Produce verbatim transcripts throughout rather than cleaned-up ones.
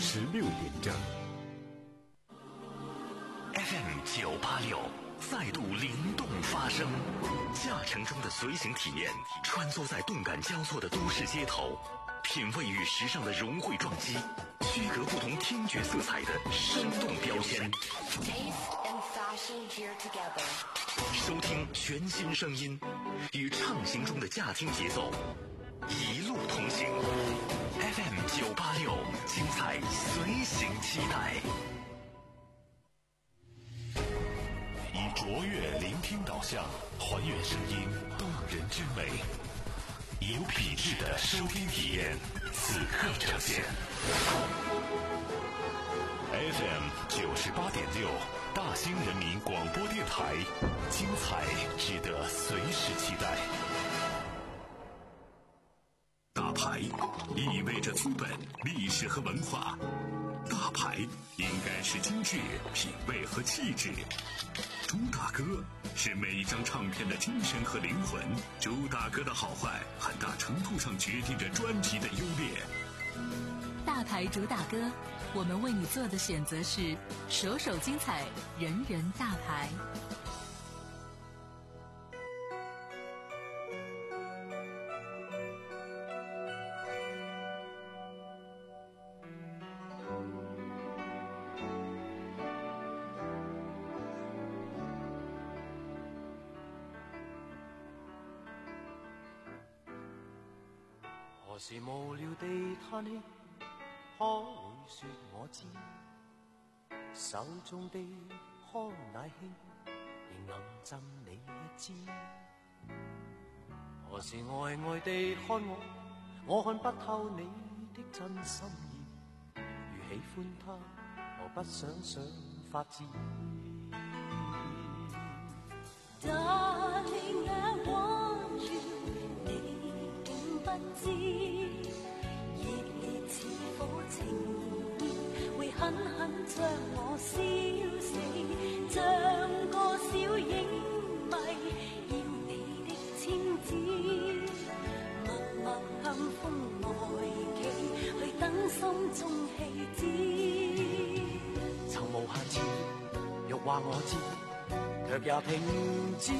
十六点整。 F M 九八六再度灵动发声，驾乘中的随行体验，穿梭在动感交错的都市街头，品味与时尚的融汇撞击，区隔不同听觉色彩的生动标签。收听全新声音，与畅行中的驾听节奏，一路同行。F M 九八六，精彩随行期待。以卓越聆听导向，还原声音动人之美，有品质的收听体验，此刻呈现。F M 九十八点六，大兴人民广播电台，精彩值得随时期待。大牌意味着资本、历史和文化，大牌应该是精致、品味和气质。朱大哥是每一张唱片的精神和灵魂，朱大哥的好坏很大程度上决定着专辑的优劣。 大牌朱大哥，我们为你做的选择是首首精彩，人人大牌。 何時無聊地嘆氣，可會說我知？手中的康乃馨，仍能贈你一支。何時呆呆地看我，我看不透你的真心意。如喜歡他，何不想想法子？ Darling, I want you， 你竟不知，熱烈似火情意，會狠狠將我燒死，像個小影迷，要你的簽字，默默向風外企，去等心中氣止。 曾無限次，欲話我知。 卻也停止。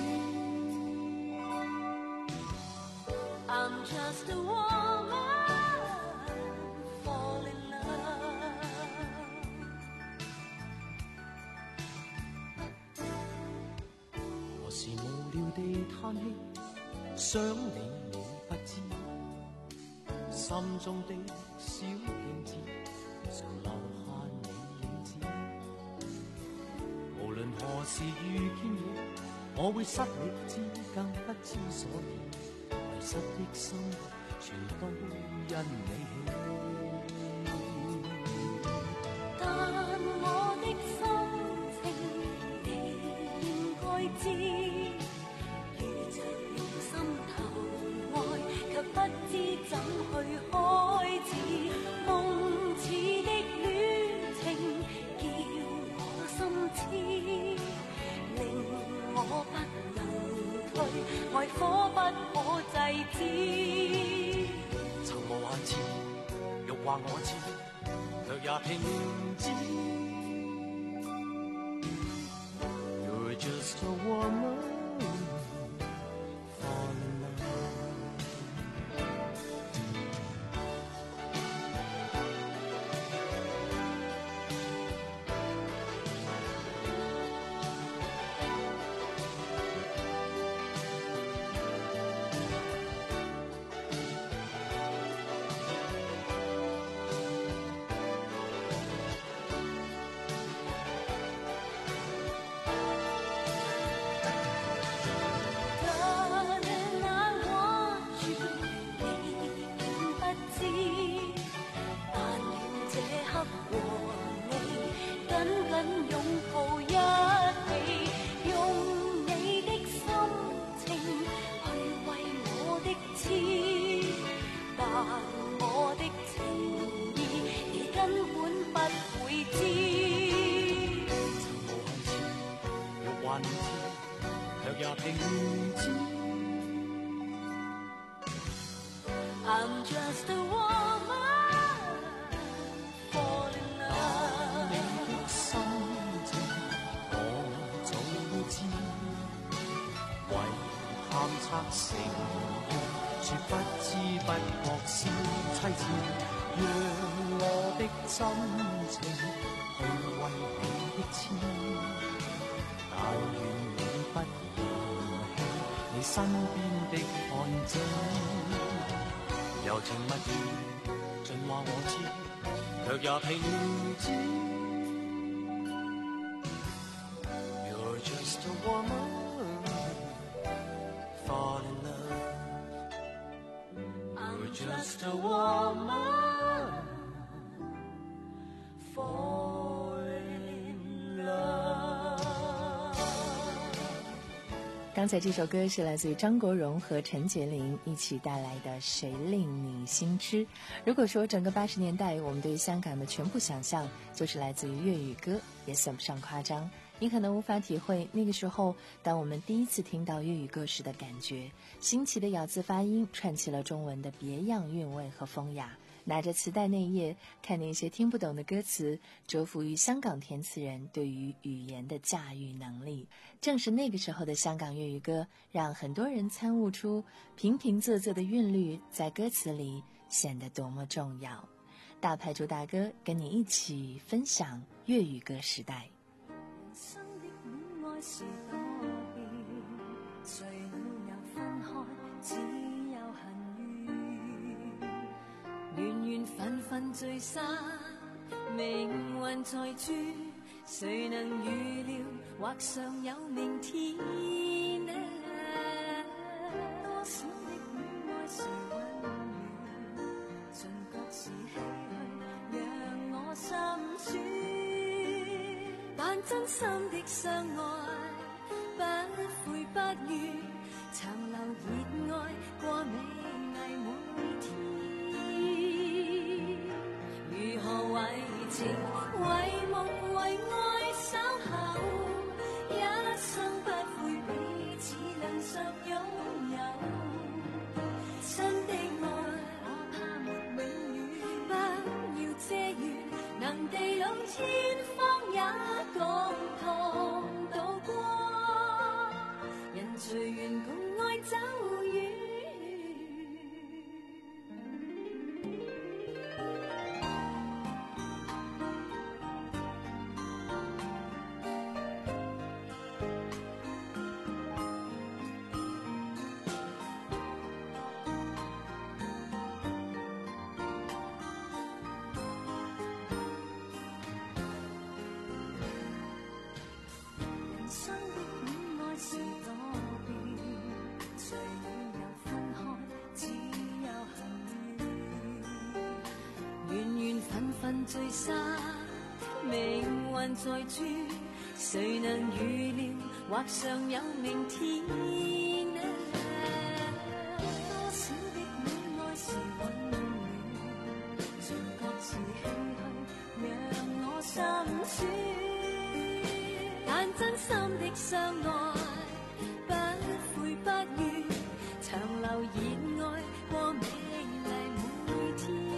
I'm just a woman, fall in love。 何時無聊地嘆氣，想你你不知，心中的小鏡子，常留下你影子。 無論何時遇見你，我會失理智，更不知所以。迷失的心，全都因你起。 但我的心情，你應該知。遇着用心投愛，卻不知怎去開始。夢似的戀情，叫我心痴。 令我不能退，愛火不可制止。 曾無限次，欲話我知，卻也停止。You're just a woman. I'm just a woman, fall in 成要說不知不覺是凄切，讓我的心情去為你的痴，但願你不嫌棄你身邊的漢子，柔情蜜語盡話我知，卻也拼知。You're just a woman, fall in love. You're just a woman, fall in love. 刚才这首歌是来自于张国荣和陈洁灵一起带来的《谁令你心痴》。如果说整个八十年代我们对香港的全部想象就是来自于粤语歌，也算不上夸张。你可能无法体会那个时候当我们第一次听到粤语歌时的感觉，新奇的咬字发音串起了中文的别样韵味和风雅，拿着磁带内页看那些听不懂的歌词，折服于香港填词人对于语言的驾驭能力。正是那个时候的香港粤语歌，让很多人参悟出平平仄仄的韵律在歌词里显得多么重要。大牌主打歌跟你一起分享粤语歌时代。 生的戀愛是多變，誰能又分開，只有恨怨。緣緣分分聚散，命運在轉，誰能預料，或尚有明天呢？多少的戀愛是溫暖，盡覺是唏噓，讓我心酸。但真心的相愛，不悔不怨，長留熱愛過美麗每天。如何為情為夢為愛守候，一生不悔彼此兩相擁有。真的愛我怕沒永遠，不要遮掩，能地老天荒也共同渡過，人隨緣共愛走遠。聚散命運在轉，誰能預料，或尚有明天呢？多少的戀愛是溫暖，盡覺是唏噓，讓我心酸。但真心的相愛，不悔不怨，長留熱愛過美麗每天。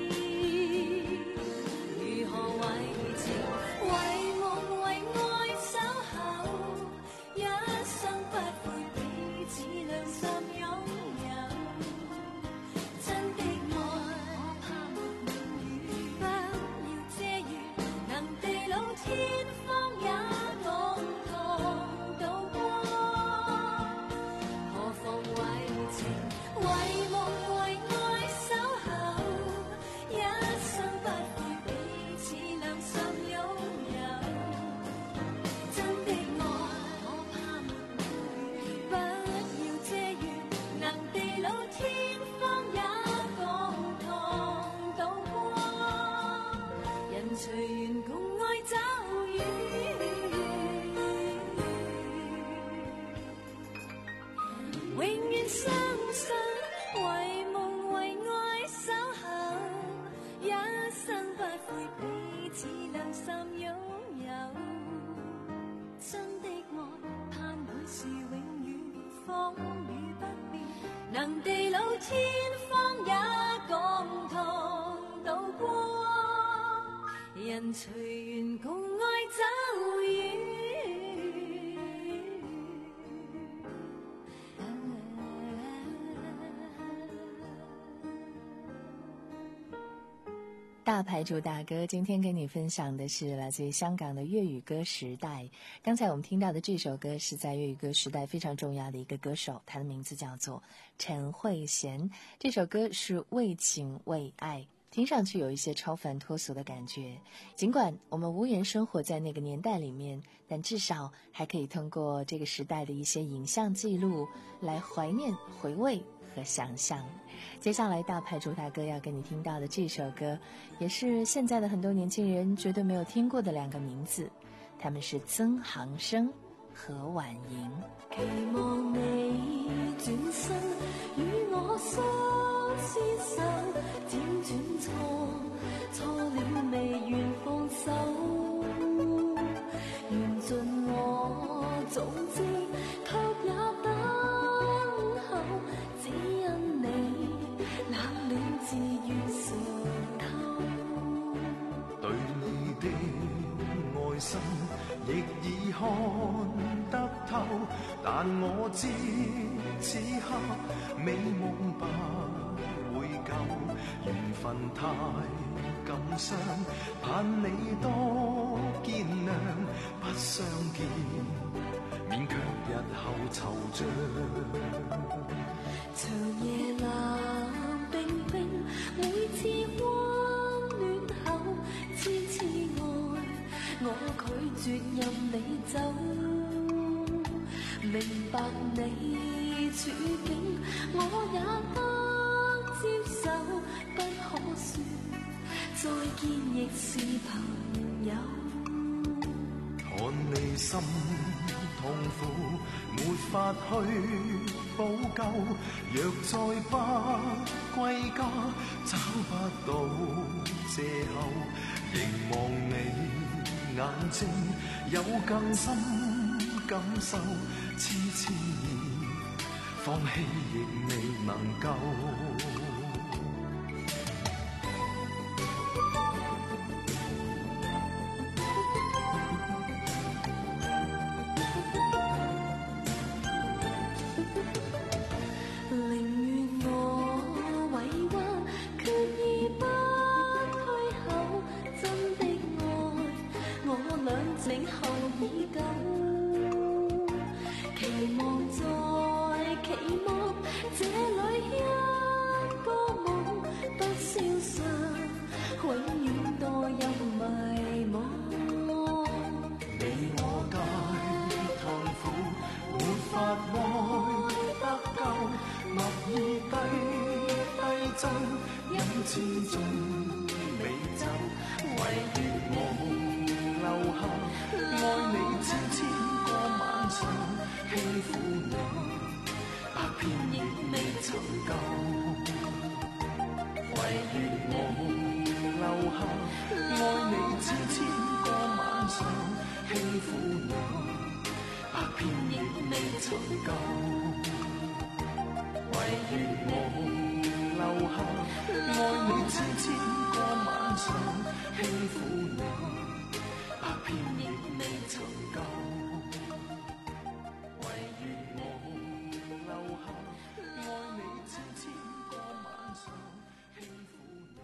為夢為愛守候，一生不悔彼此兩心擁有。真的愛我怕沒永遠，不要遮掩，能地老天荒也共同渡過。何妨為情為夢為愛守候，一生不悔彼此兩心擁有。隨緣共愛走遠，永遠相信為夢為愛守候，一生不悔彼此兩心擁有。真的愛盼會是永遠，風雨不變，能地老天荒也共同渡過。人隨緣共愛走遠。 大牌主大哥今天跟你分享的是来自于香港的粤语歌时代。刚才我们听到的这首歌是在粤语歌时代非常重要的一个歌手，他的名字叫做陈慧娴。这首歌是为情为爱，听上去有一些超凡脱俗的感觉。尽管我们无缘生活在那个年代里面，但至少还可以通过这个时代的一些影像记录来怀念、回味和想象。接下来大牌主大哥要跟你听到的这首歌，也是现在的很多年轻人绝对没有听过的两个名字，他们是曾航生和婉莹。 期望你轉身與我相廝守，輾轉錯錯了未願放手，緣盡我早知，卻也等候，只因你冷暖自願嘗透。 對你的愛心亦已看得透，但我知此刻美夢不會夠，緣分太感傷，盼你多見諒，不相見免卻日後惆悵。 長夜冷冰冰，每次溫暖後痴痴愛，我拒絕任你走。明白你處境，我也得接受，不可說再見亦是朋友。 看你心痛苦，沒法去補救，若再不歸家，找不到藉口，凝望你眼睛，有更深感受，痴痴放棄亦未能夠。千種美酒，唯願夢留下，愛你千千個晚上，輕撫你，百遍亦未曾夠。唯願夢留下，愛你千千個晚上，輕撫你，百遍亦未曾夠。唯願夢留下，愛你千千個晚上，輕撫你，百遍亦未曾夠。唯願夢留下，愛你千千個晚上，輕撫你。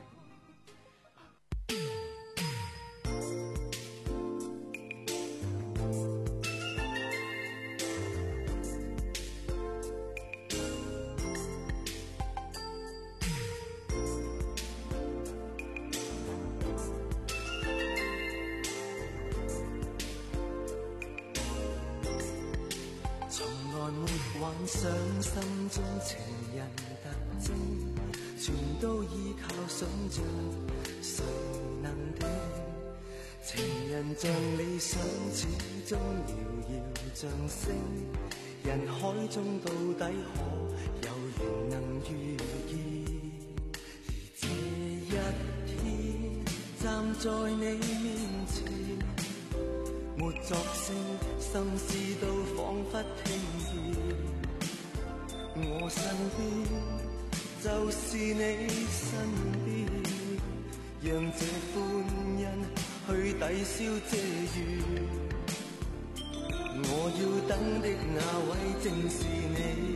幻想心中情人特徵，全都依靠想像，誰能定？情人像理想，始終遙遙像星，人海中到底可有緣能遇見？而這一天站在你面前，沒作聲，心事都彷彿聽見。我身邊就是你身邊，讓這歡欣去抵消這雨。我要等的那位正是你，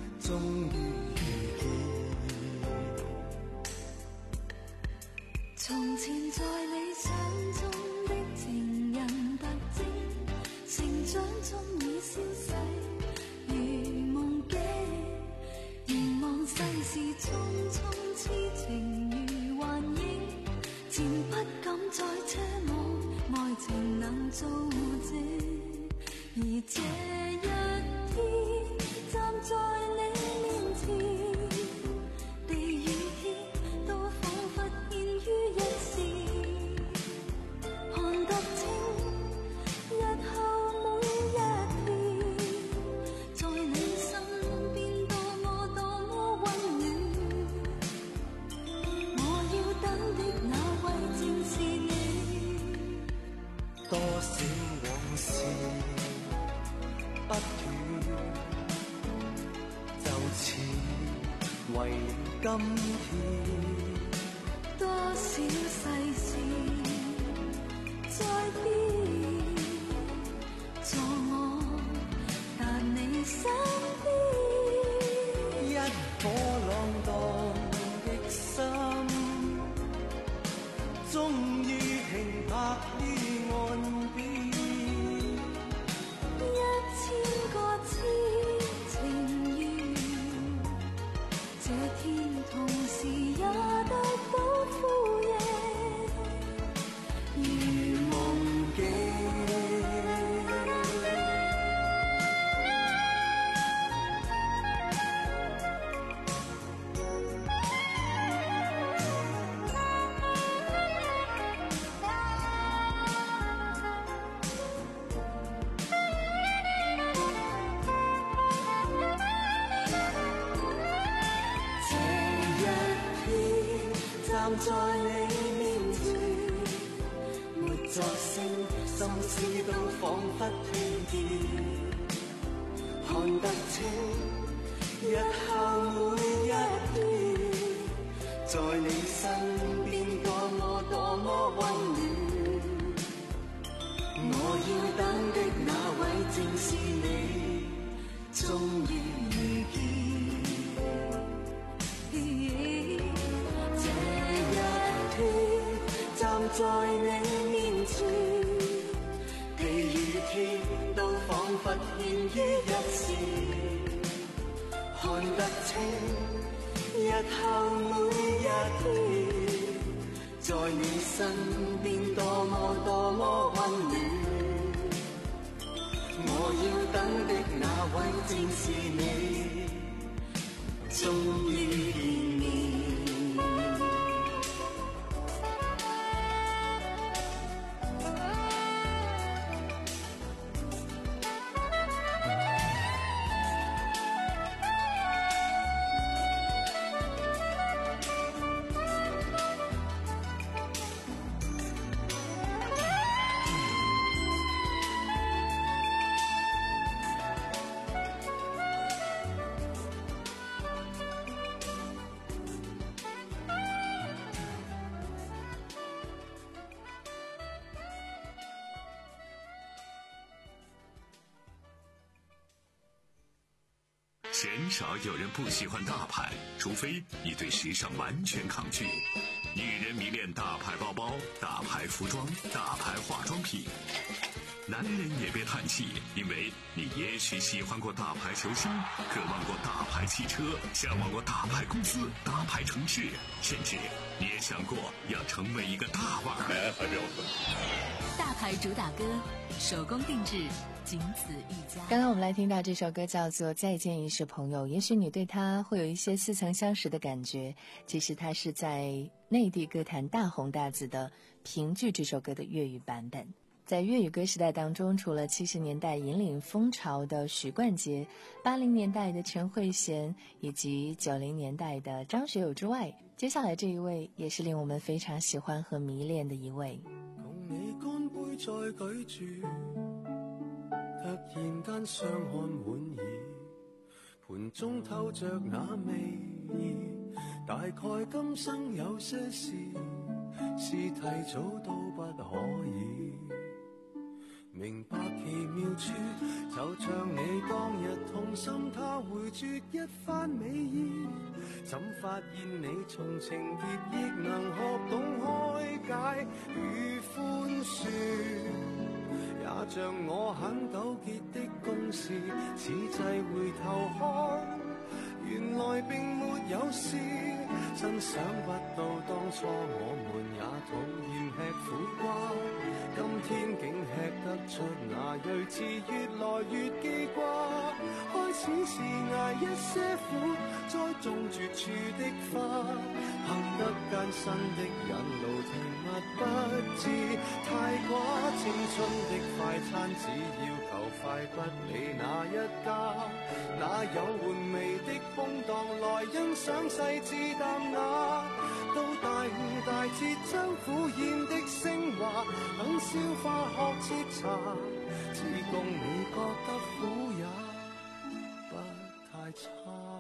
終於遇見。 從從前在理想中的情人特徵，成長中已消逝，如夢境。凝望世事匆匆，痴情如幻影，漸不敢再奢望愛情能做證。而這一天站在你面前，地與天都彷彿牽於一線，看得清日後每一天，在你身邊多麼多麼溫暖。我要等的那位正是你。 多少往事不斷，就似為今天。 多少世事在變，在我但你身邊。 一顆浪蕩的心，終於停泊於岸邊。 一千個痴情緣，這天同時也得到呼應，如夢境。站在你面前，沒作聲，心思都彷彿斷電。看得清日後每一天，在你身邊多麼多麼溫暖。我要等的那位正是你，終於遇見。站在你面前，地與天都彷彿牽於一線，看得清日後每一天，在你身邊多麼多麼溫暖。我要等的那位正是你，終於見面。 鲜少有人不喜欢大牌，除非你对时尚完全抗拒。女人迷恋大牌包包、大牌服装、大牌化妆品。男人也别叹气，因为你也许喜欢过大牌球星，渴望过大牌汽车，向往过大牌公司、大牌城市，甚至你也想过要成为一个大腕儿。 大牌主打歌，手工定制，仅此一家。 刚刚我们来听到这首歌叫做《再见一世朋友》，也许你对他会有一些似曾相识的感觉，其实它是在内地歌坛大红大紫的《评剧》这首歌的粤语版本。在粤语歌时代当中，除了七十年代引领风潮的许冠杰，八零年代的陈慧娴，以及九零年代的张学友之外，接下来这一位也是令我们非常喜欢和迷恋的一位。 共你乾杯再舉住，突然間相看滿意，盤中透着那味意，大概今生有些事是提早都不可以。 明白奇妙處，就像你當日痛心他回絕一番美意，怎發現你從情結亦能學懂開解與寬恕，也像我很糾結的公事，此際回頭看原來並沒有事，真想不到當初我們也討厭吃苦瓜，今天竟吃得出那睿智，越來越記掛。開始是捱一些苦，栽種絕處的花，行得艱辛的引路甜蜜不知太寡，青春的快餐只要求快，不理哪一家，哪有玩味的空檔來欣賞細緻淡雅，到大悟大徹將苦厭的升華，等消化學徹查，只供你覺得苦也不太差。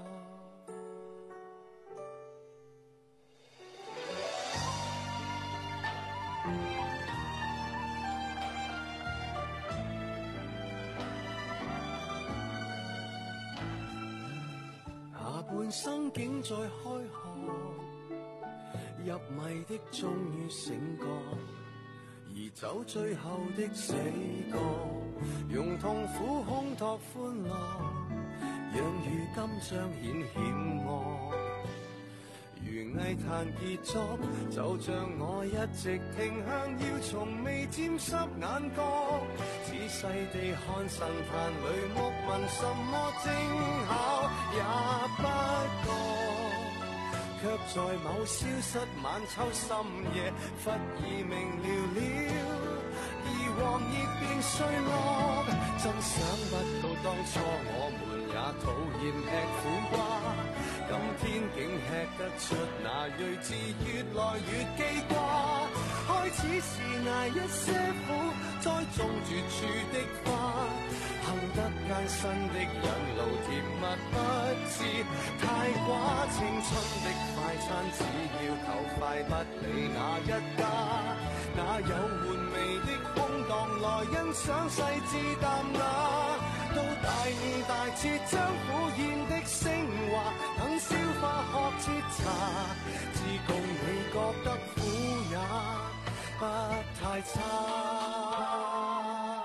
下半生竟在開學，入迷的終於醒覺，而走最後的死角，用痛苦烘托歡樂，讓如今彰顯險惡。如藝壇傑作，就像我一直停向，要從未沾濕眼角，仔細地看神壇裏木紋，什麼精巧也不覺，卻在某消失晚秋深夜，忽已明了了，而黃葉變碎落。真想不到當初我們也討厭吃苦瓜，今天竟吃得出那睿智，越來越記掛。開始是捱一些苦，栽種絕處的花，行得艱辛的引路甜蜜不知太寡，青春的快餐只要求快，不理哪一家，哪有玩味的空檔來欣賞細緻淡雅，到大悟大徹將苦厭的升華，等消化學徹查，只供你覺得苦也不太差。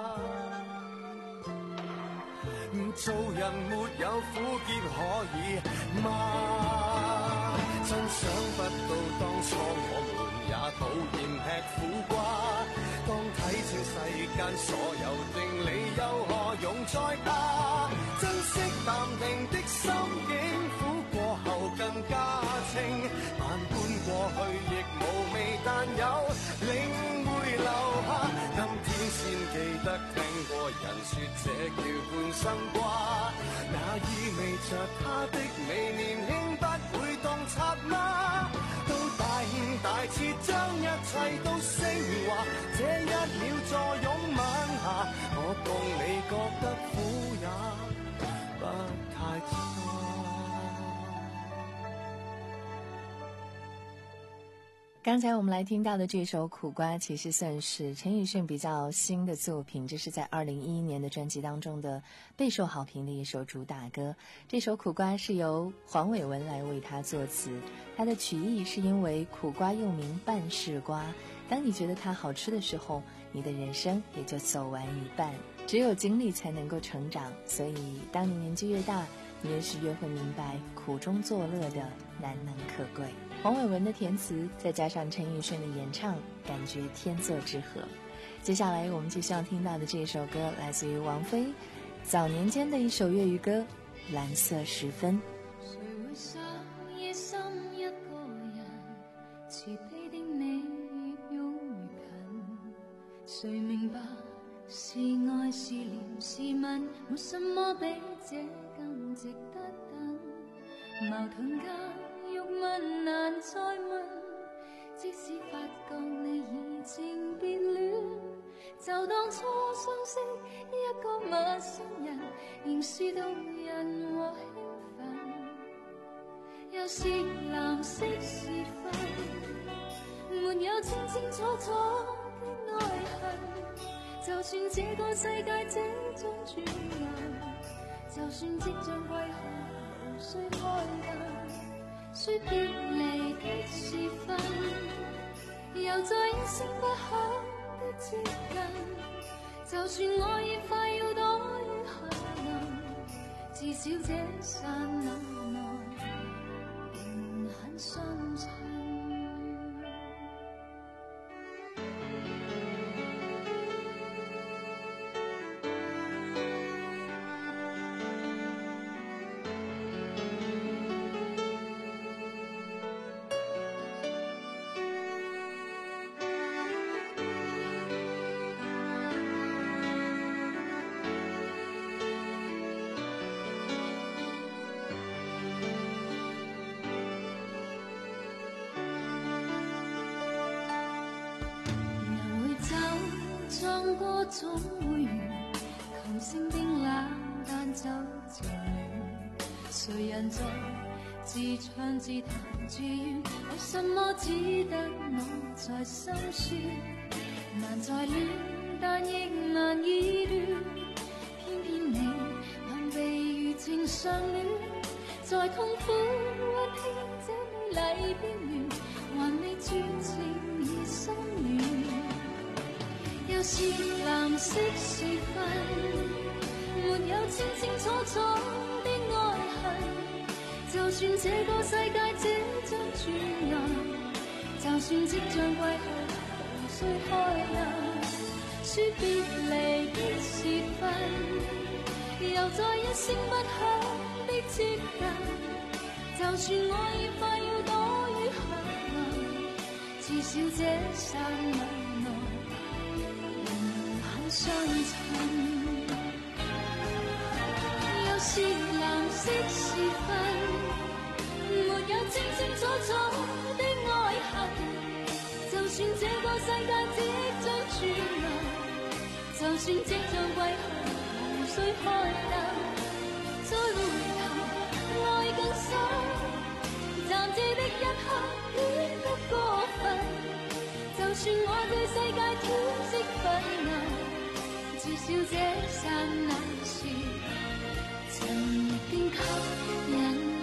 做人沒有苦澀可以嗎？真想不到當初我們也討厭吃苦瓜，當睇清世間所有定理，又何用再怕？珍惜淡定的心境，苦過後更加清，萬般過去亦無味，但有領會留下。今天先記得聽過人說這叫半生瓜，那意味着他的美年輕不會洞察嗎？到大悟大徹將一切都升華，這一秒坐擁晚霞，我共你覺得苦也不太差。 刚才我们来听到的这首《苦瓜》其实算是陈奕迅比较新的作品，这是在二零一一年的专辑当中的备受好评的一首主打歌。这首《苦瓜》是由黄伟文来为他作词，他的曲意是因为苦瓜又名半世瓜，当你觉得它好吃的时候，你的人生也就走完一半。只有经历才能够成长，所以当你年纪越大，你也是越会明白苦中作乐的难能可贵。黄伟文的填词，再加上陈奕迅的演唱，感觉天作之合。接下来我们继续要听到的这首歌，来自于王菲早年间的一首粤语歌《蓝色时分》。 谁会想夜深一个人，慈悲的你越拥越近，谁明白是愛是憐是吻，沒什麼比這更值得等。矛盾間欲問難再問，即使發覺你移情別戀，就當初相識一個陌生人，仍是動人和興奮。又是藍色時分，沒有清清楚楚的愛恨， 就算这个世界即將轉眼，就算即將歸去無需開燈，說別離的時分，又再一聲不響的接近，就算我已快要躲於核能，至少這剎那內仍很相襯。撞過總會完，琴聲冰冷但就漸暖。誰人在自唱自彈自怨？為什麼只得我在心酸？難再戀，但亦難以亂。偏偏你還被餘情相戀，在痛苦溫馨這美麗邊緣，還未絕情已心軟。又是藍色時分，沒有清清楚楚的愛恨。就算這個世界即將轉眼，就算即將歸去無需開燈，說別離的時分，又再一聲不響的接近。就算我已快要躲於核能，至少這剎那內相襯，又是藍色時分，沒有清清楚楚的愛恨。就算這個世界即將轉眼，就算即將歸去無需開燈，再回頭愛更深，暫時的一刻戀不過分。就算我對世界挑剔憤怒，至少這剎那時曾經吸引。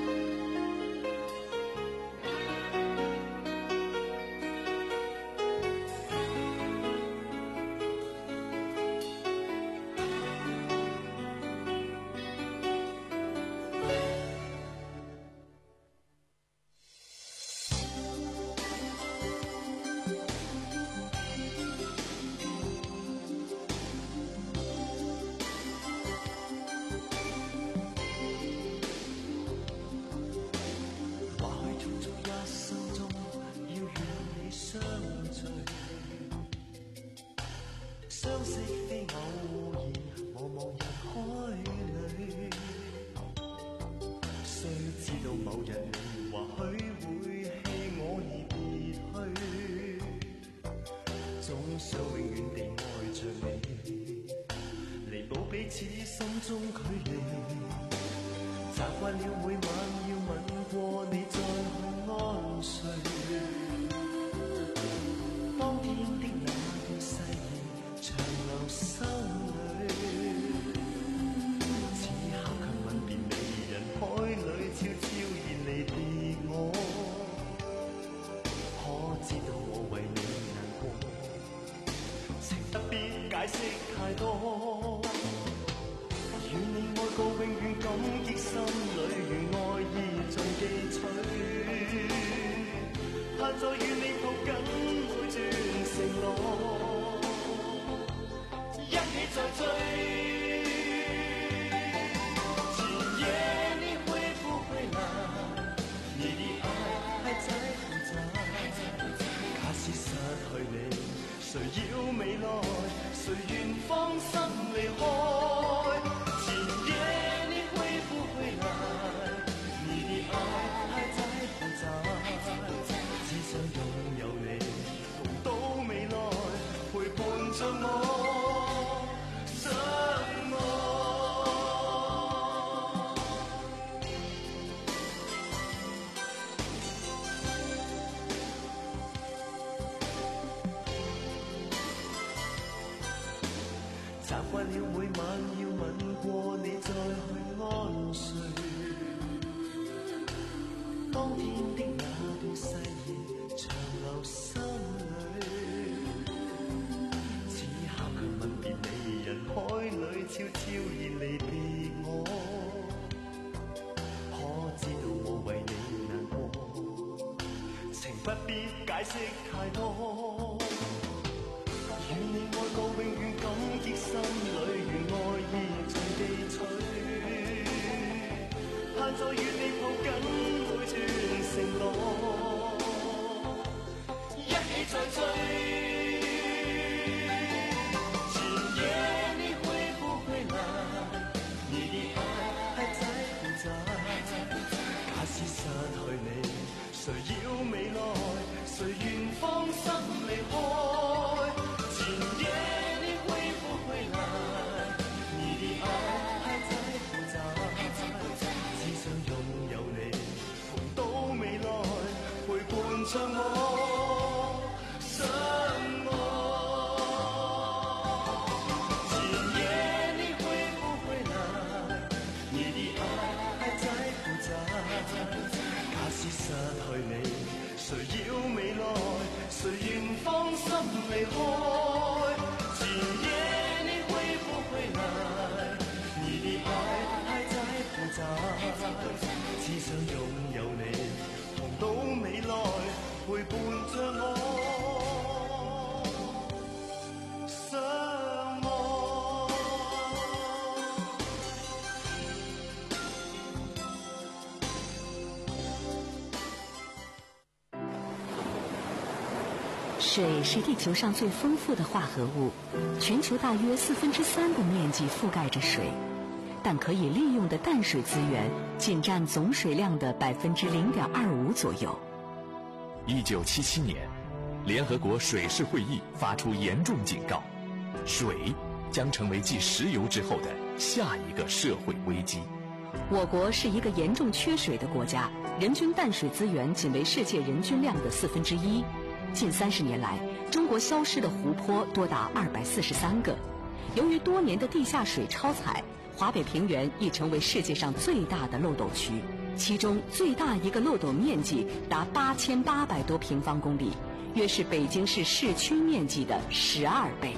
解釋太多，與你愛過永遠感激心裏，如愛意盡記取，盼再與你抱緊每段承諾，一起再追。今夜你會不會來？你的愛還在不在？假使失去你，誰要未來？誰願放心離開？今夜你會不會來？你的愛還在不在？只想擁有你，共度未來，陪伴着我相愛。 晚要吻過你再去安睡。當天的那段細夜長留心裏，此刻卻吻別你，人海裏悄悄然離別我。可知道我為你難過，情不必解釋太多。願你愛過永遠感激心裏，願愛意隨地取，盼再與你抱緊每段承諾，一起再追。今夜你會不會來？你的愛還在不在？假使失去你，誰要未來？誰願放心離開？今夜你會不會來？你的愛還在不在？只想擁有你，同到未來，陪伴着我相愛。今夜你會不會來？你的愛還在不在？假使失去你，誰要未來？誰願放心離開？今夜你會不會來？你的愛還在不在？只想擁有你，同到未來，陪伴着我相愛。 水是地球上最丰富的化合物，全球大约四分之三的面积覆盖着水，但可以利用的淡水资源仅占总水量的百分之零点二五左右。 一九七七年，联合国水事会议发出严重警告，水将成为继石油之后的下一个社会危机。 我国是一个严重缺水的国家，人均淡水资源仅为世界人均量的四分之一。近三十年来，中国消失的湖泊多达二百四十三个。由于多年的地下水超采，华北平原已成为世界上最大的漏斗区，其中最大一个漏斗面积达八千八百多平方公里，约是北京市市区面积的十二倍。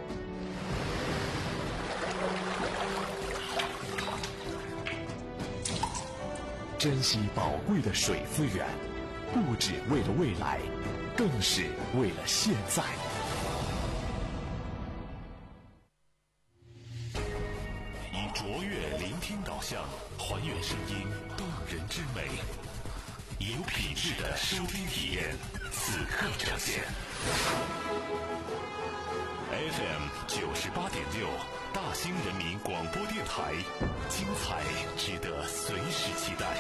珍惜宝贵的水资源，不只为了未来，更是为了现在。以卓越聆听导向，还原声音动人之美，以有品质的收听体验，此刻呈现。F M 九十八点六，大兴人民广播电台，精彩值得随时期待。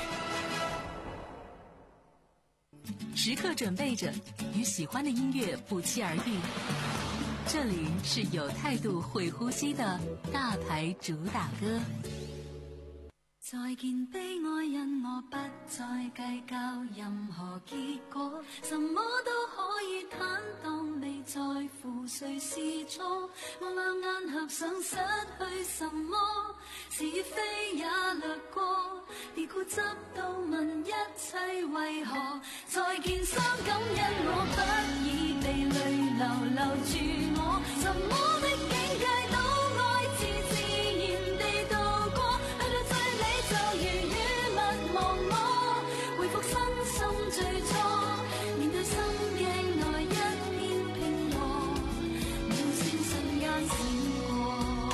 时刻准备着，与喜欢的音乐不期而遇。这里是有态度、会呼吸的大牌主打歌。 再見悲哀，因我不再計較任何結果，什麼都可以坦蕩，未在乎誰是錯。我兩眼合上，失去什麼，是非也掠過，別固執到問一切為何。再見傷感，因我不已被淚流留住我，什麼的境界都愛自自然地度過，去到最尾就如雨勿忘我，回復身心最初，面對心鏡內一片平和，無線瞬間閃過。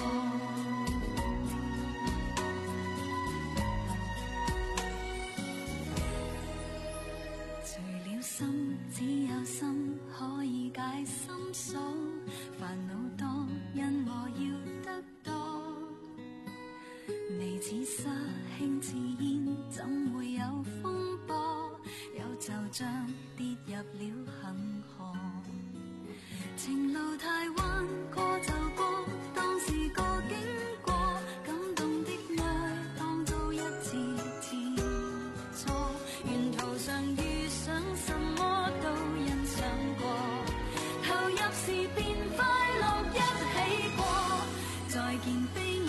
除了心，只有心可以解心鎖，煩惱多，因我要得多。微似沙，輕似煙，怎會有風波？有就像跌入了恒河。情路太彎，過就過，當是個經過。感動的愛，當做一次切磋。沿途上遇上什麼都欣賞過，投入時便快樂一起過。再見悲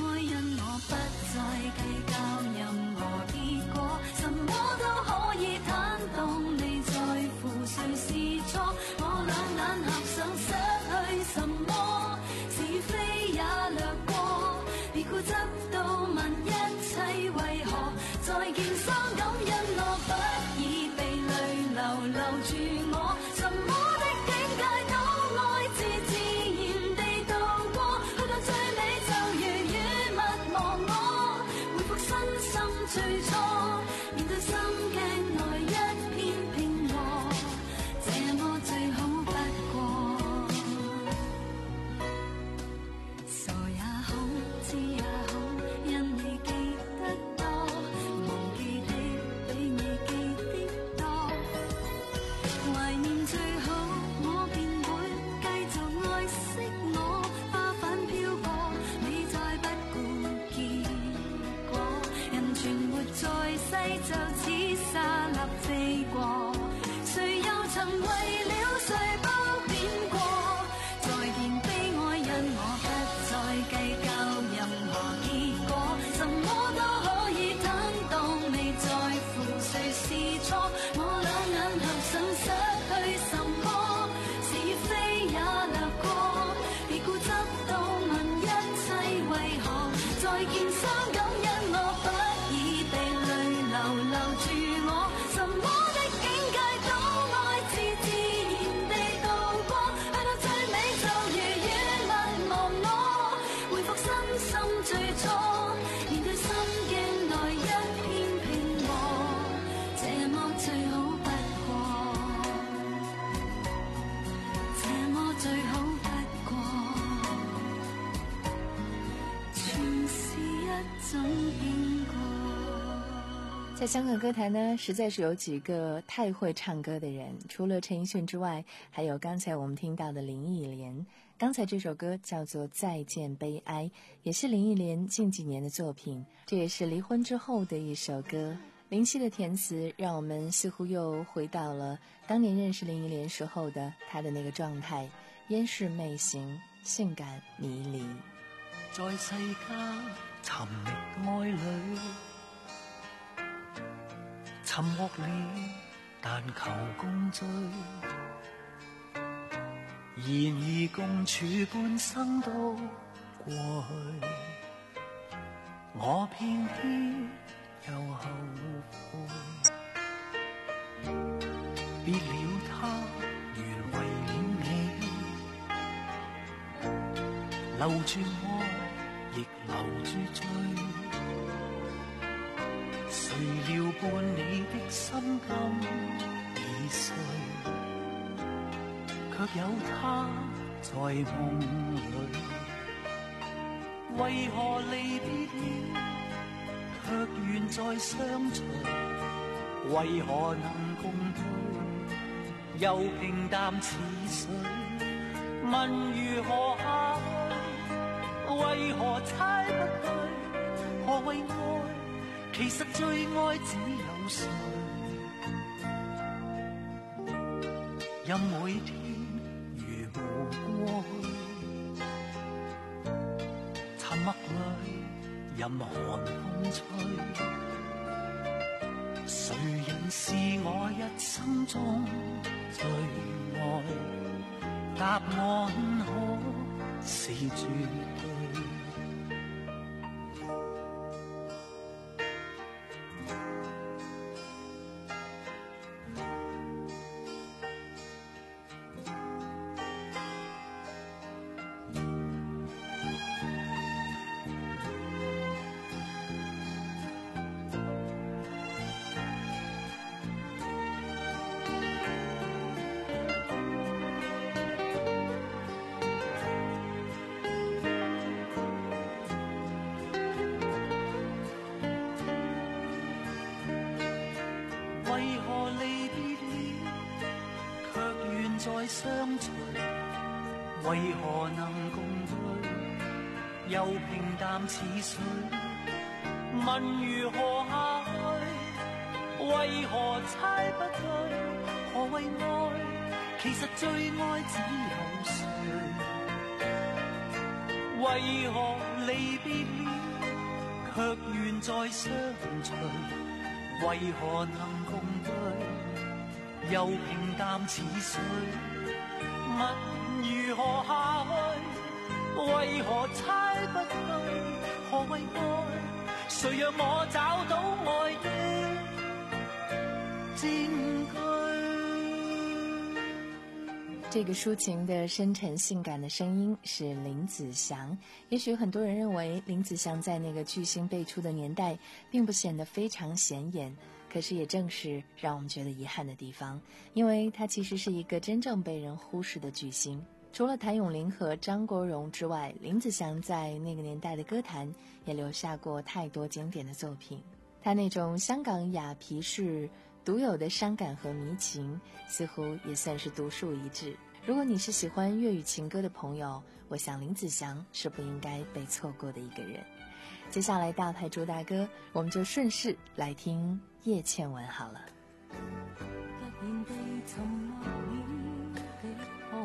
就似沙粒飛過，誰又曾為了誰不變過？再見悲哀，因我不再計較任何結果，什麼都可以坦蕩，未在乎誰是錯。我兩眼合上，失去什麼，是非也掠過，別固執到問一切為何。再見傷感，因我不已被淚流留住我，什麼的境界都愛自自然地度過，去到最尾就如雨勿忘我，回復身心最初，面對心鏡內一片平和，這麼最好不過，這麼最好不過，全是一種經過。 在香港歌坛呢，实在是有几个太会唱歌的人，除了陈奕迅之外，还有刚才我们听到的林忆莲。刚才这首歌叫做《再见悲哀》，也是林忆莲近几年的作品，这也是离婚之后的一首歌。林夕的填词让我们似乎又回到了当年认识林忆莲时候的她的那个状态，烟视媚行，性感迷離。 在世間尋覓愛侶，沉默了，但求共聚。然而共處半生都過去，我偏偏又後悔。別了他，原為了你，留住我，亦留住罪。誰料伴你的心甘已碎，卻有他在夢裏。為何離別了，卻願再相隨？為何能共對，又平淡似水？問如何下去？為何猜不對？何謂愛？其實最愛只有誰？任每天如無過去，沉默裏任寒風吹，誰人是我一生中最愛？答案可是絕對。再相隨，為何能共對，又平淡似水？問如何下去？為何猜不對？何謂愛？其實最愛只有誰？為何離別了，卻願再相隨？為何能共對，又平淡似水？問如何下去？為何猜不對？何謂愛？誰讓我找到愛的證據？ 這個抒情的深沉性感的聲音是林子祥。也許很多人認為林子祥在那個巨星輩出的年代並不顯得非常顯眼，可是也正是讓我們覺得遺憾的地方，因為他其實是一個真正被人忽視的巨星。除了譚詠麟和張國榮之外，林子祥在那個年代的歌壇也留下過太多經典的作品。他那種香港雅痞式獨有的傷感和迷情，似乎也算是獨樹一幟。如果你是喜歡粵語情歌的朋友，我想林子祥是不應該被錯過的一個人。接下來大牌主打歌，我們就順勢來聽叶倩文好了。 突然地沉默了的空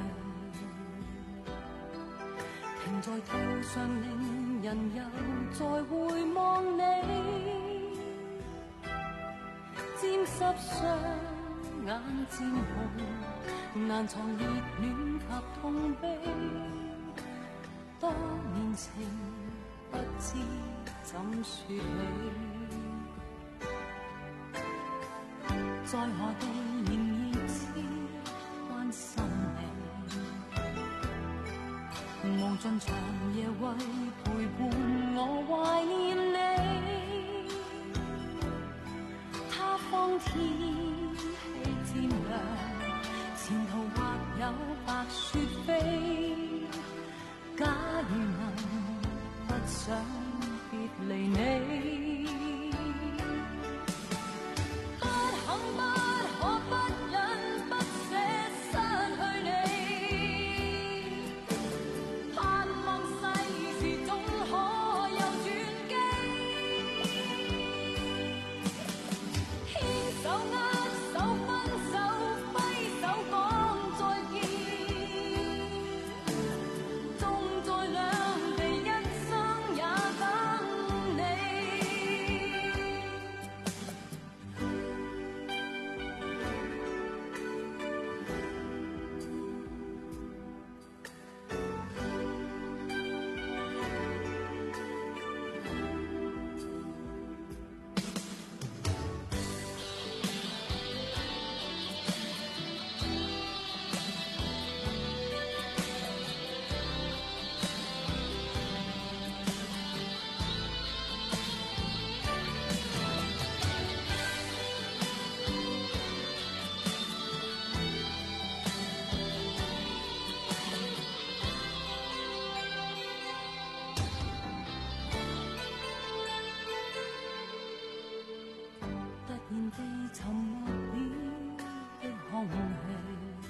氣，停在頭上令人又再回望你，沾濕雙眼漸紅，難藏熱戀及痛悲，多年情不知怎說起，在何地仍熱切關心你，無盡長夜為陪伴我懷念你，他方天氣漸涼，前途或有白雪飛，假如能不想別離你，不肯不可不忍不捨失去你，盼望世事總可有轉機，牽手握手分手揮手講再見，終在兩地一生也等你。突然地沉默了的空氣，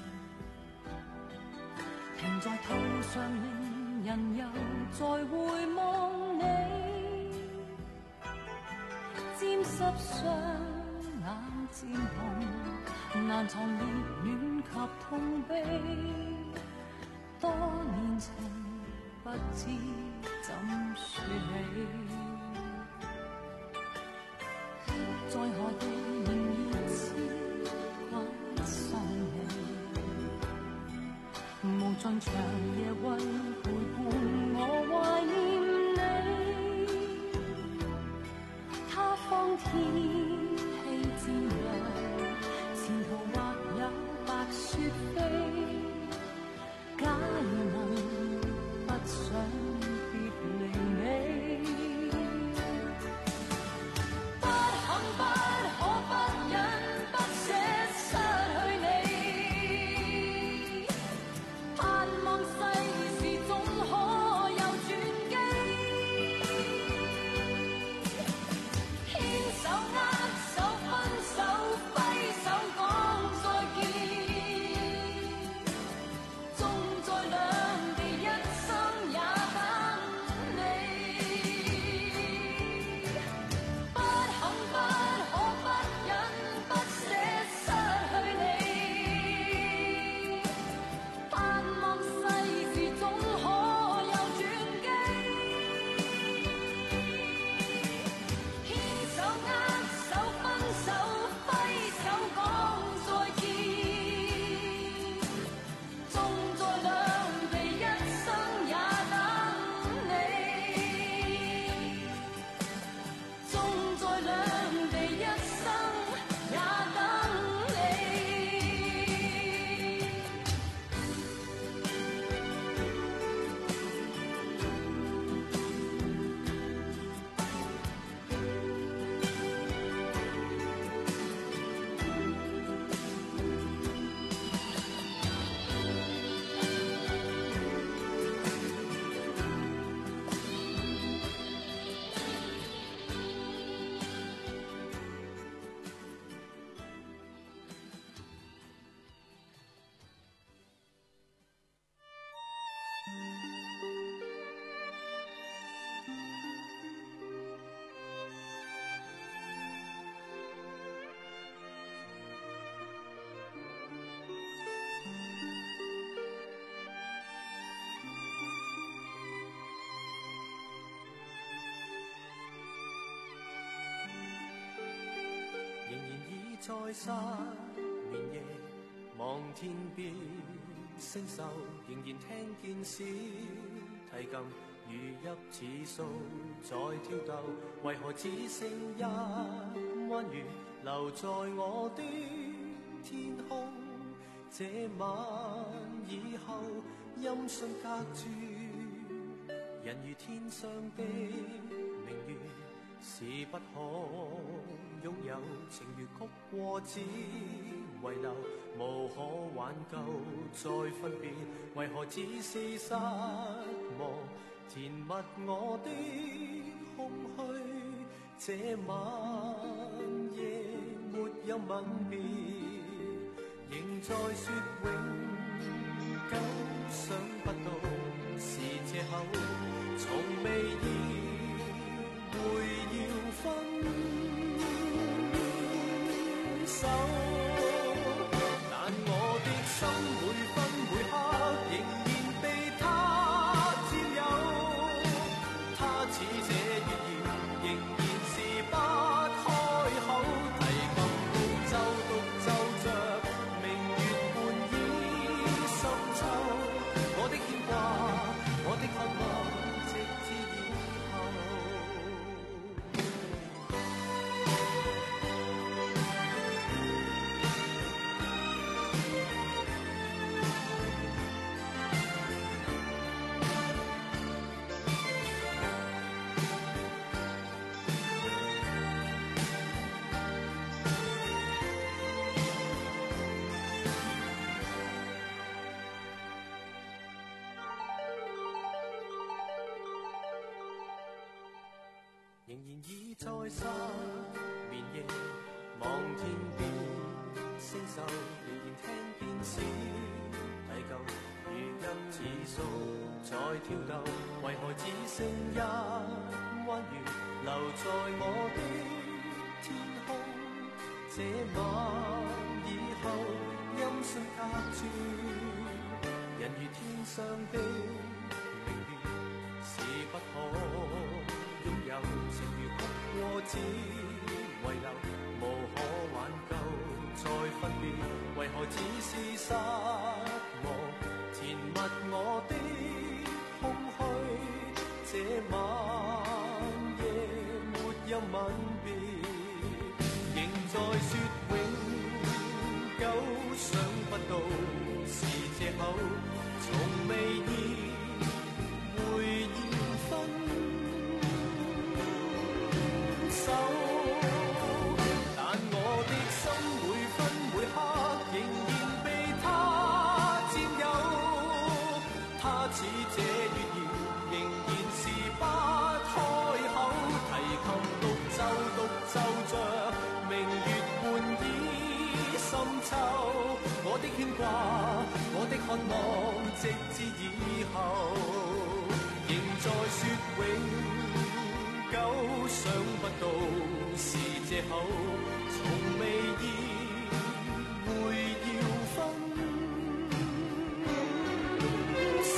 停在頭上令人又再回望你，沾濕雙眼漸紅，難藏熱戀及痛悲，多年情不知怎說起，在何地仍熱切關心你，無盡長夜為陪伴我懷念你，他方天氣漸涼，前途或有白雪飛，假如能不想別離你，不肯不可不忍不捨失去你，盼望世事總可有轉機，牽手握在失眠夜，望天边星宿，仍然聽見小提琴如泣似訴在跳動，為何只剩一彎月留在我的天空？這晚以後，音訊隔絕，人如天上的明月，是不可擁有，情如曲過只遺留，無可挽救再分別，為何只是失望填密我的空虛？這晚夜沒有吻別，仍在說永久，想不到是借口，從未意會要分手，但我的心每分每刻仍然被他佔有，他似這月兒仍然是不開口，提琴獨奏獨奏着明月半倚深秋，我的牽掛我的渴望直至以後。仍然倚在失眠夜，望天邊星宿，仍然聽見小提琴如泣似訴在跳動，為何只剩一彎月留在我的天空？這晚以後，音訊隔絕，人如天上的明月，是不可擁有，情如曲過只遺留，無可挽救再分別，為何只是失望填密我的空虛？這晚夜沒有吻別，仍在說永久，想不到是借口，從未意會要分手，但我的心每分每刻仍然被他佔有，他似這月兒仍然是不開口，提琴獨奏獨奏着明月半倚深秋，我的牽掛我的渴望直至以後，仍在說永久，想不到是借口，從未意會要分手，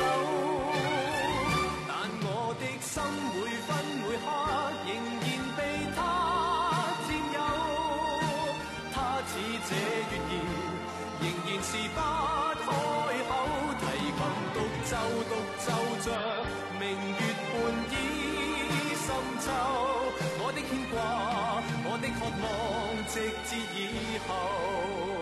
但我的心每分每刻仍然被他佔有，他似這月兒仍然是不開口，提琴獨奏獨奏着明月半倚深秋，我的牽掛我的渴望直至以後。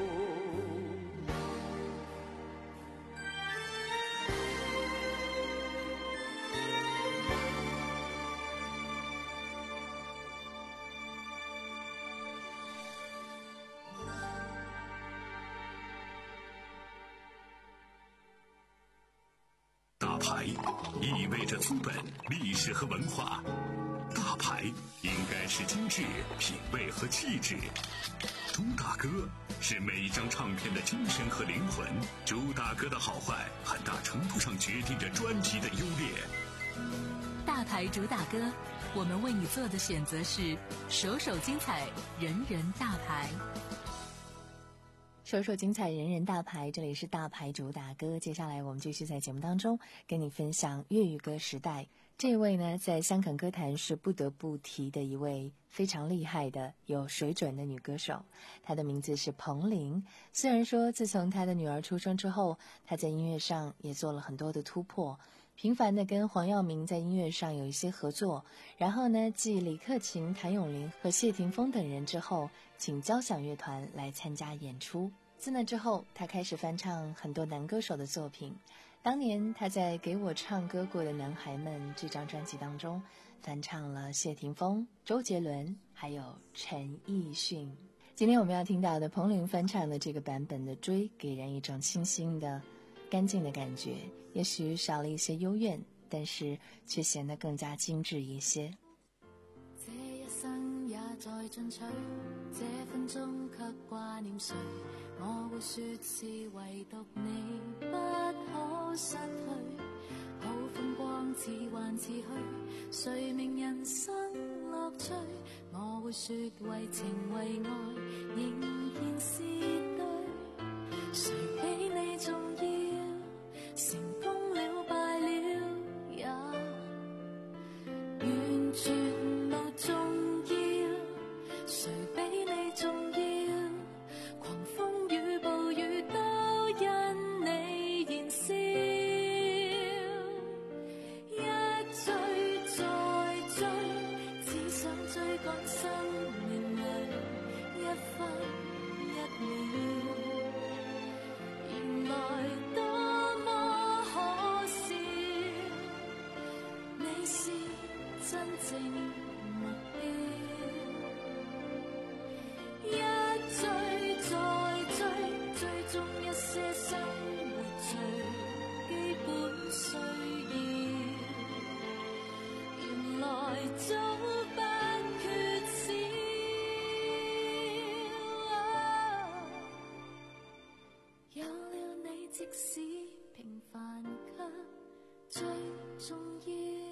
大牌意味着资本、历史和文化，大牌应该是精致、品味和气质。朱大哥是每一张唱片的精神和灵魂，朱大哥的好坏很大程度上决定着专辑的优劣。 大牌主打歌，我们为你做的选择是首首精彩，人人大牌。 首首精彩，人人大牌，这里是大牌主打歌。接下来我们继续在节目当中跟你分享粤语歌时代这位呢，在香港歌坛是不得不提的一位非常厉害的、有水准的女歌手，她的名字是彭羚。虽然说自从她的女儿出生之后，她在音乐上也做了很多的突破，频繁的跟黄耀明在音乐上有一些合作，然后呢，继李克勤、谭咏麟和谢霆锋等人之后，请交响乐团来参加演出。自那之后，她开始翻唱很多男歌手的作品。当年她在《给我唱歌过的男孩们》这张专辑当中翻唱了谢霆锋、周杰伦还有陈奕迅。今天我们要听到的彭羚翻唱的这个版本的《追》，给人一种清新的干净的感觉，也许少了一些幽怨，但是却显得更加精致一些。 这一生也在進取，這分鐘卻掛念誰？我會說是唯獨你不可失去。好風光似幻似虛，誰明人生樂趣？我會說為情為愛，仍然是對。誰比你重要？成功了敗了也完全無重要。誰比你重要？狂風與暴雨都因你燃燒。一追再追，只想追趕生命裏一分一秒。原來多麼可笑，你是真正目標。一追再追，追蹤一些生活最基本需要。原來早不缺少。有了你，即使平凡卻最重要。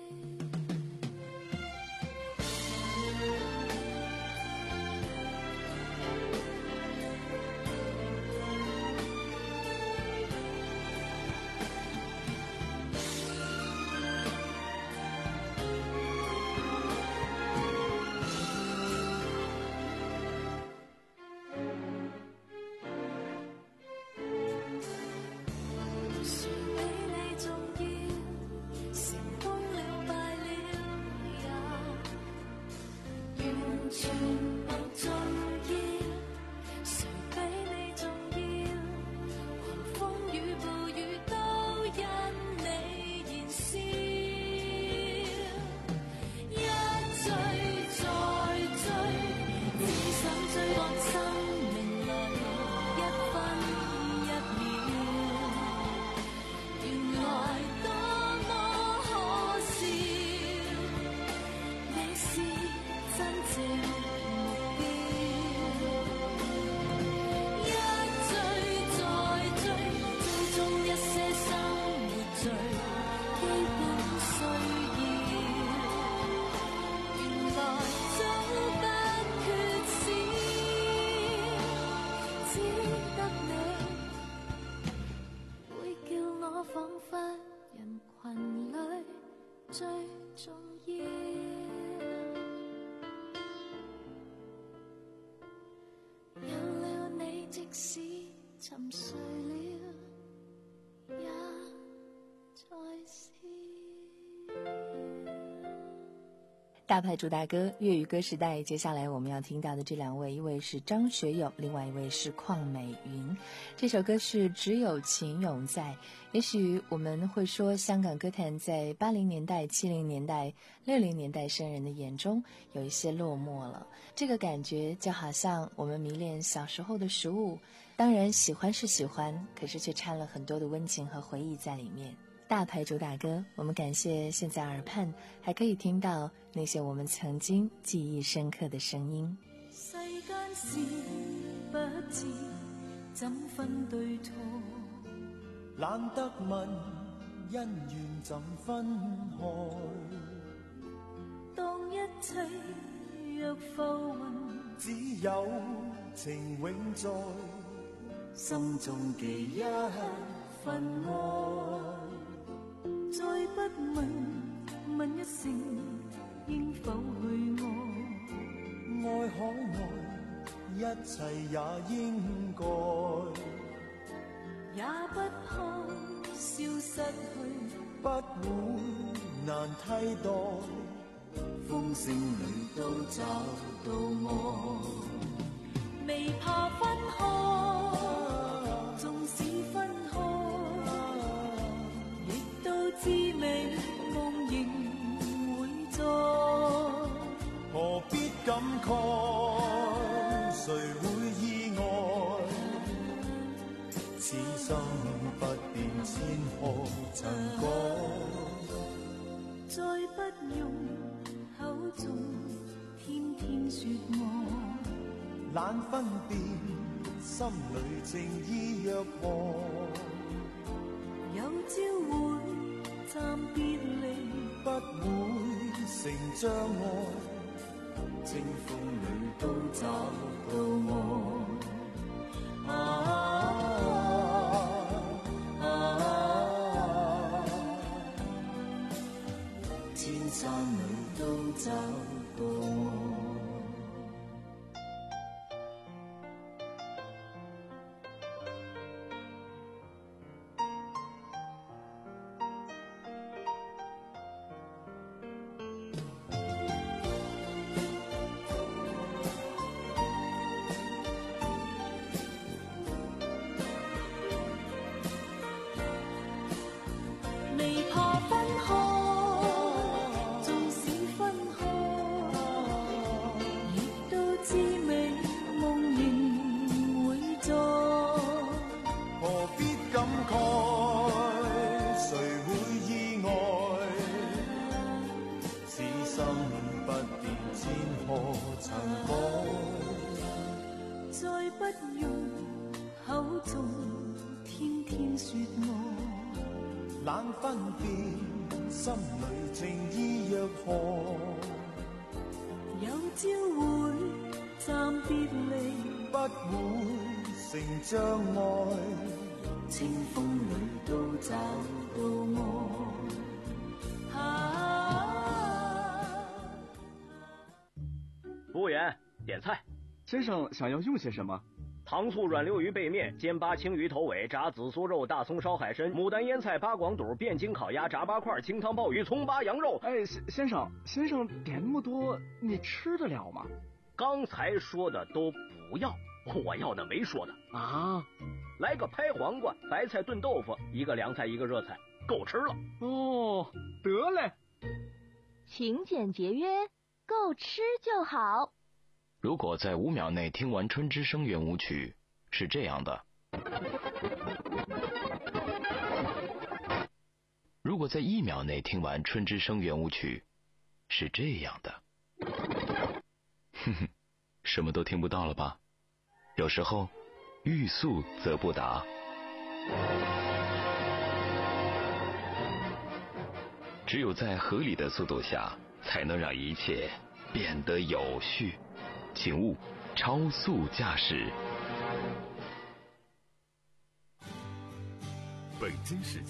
大牌主打歌粤语歌时代，接下来我们要听到的这两位，一位是张学友，另外一位是邝美云。这首歌是只有情永在。也许我们会说，香港歌坛在八零年代、七零年代、六零年代生人的眼中有一些落寞了。这个感觉就好像我们迷恋小时候的食物，当然喜欢是喜欢，可是却掺了很多的温情和回忆在里面。大牌主打歌，我们感謝現在耳畔還可以聽到那些我們曾經記憶深刻的聲音。 世間事不知怎分對錯， 懶得問恩怨怎分開， 當一切若浮雲， 只有情永在心中記一份愛。 再不問問一一切也應該， 也不怕消失去， 不會難替代，風聲裏都找到愛， 未怕分開，縱使分開，亦都知美夢仍會在， 何必感慨，誰會意外，此心不變千何曾改， 再不用口中天天說愛， 懶分辨心裏情意若何， 有朝會暫別離， 不會成障礙，清風裏都找到愛。啊啊啊、千山裏都找到愛。 未怕分開，縱使分開，亦都知美夢仍會在， 何必感慨，誰會意外，此心不變千何曾改， 再不用口中天天說愛， 懶分辨心裏情意若何， 有朝會暫別離， 不會成障礙， 清風裏都找到愛。啊、 服務員，點菜。 先生想要用些什麼？ 糖醋軟溜魚背面、煎八青魚頭尾、炸紫蘇肉、大葱燒海參、牡丹醃菜、八廣肚、汴京烤鴨、炸八塊、清湯鮑魚、蔥八羊肉。 哎，先生，先生點那麼多，你吃得了嗎？ 剛才說的都不要，我要的沒說的啊。 來個拍黃瓜、白菜燉豆腐，一個涼菜一個熱菜，夠吃了。 哦，得嘞。 勤儉節約，夠吃就好。 如果在五秒內聽完春之聲圓舞曲，是這樣的；如果在一秒內聽完春之聲圓舞曲，是這樣的。哼哼，什麼都聽不到了吧？有時候，欲速則不達。只有在合理的速度下，才能讓一切變得有序。請勿超速駕駛。 本真實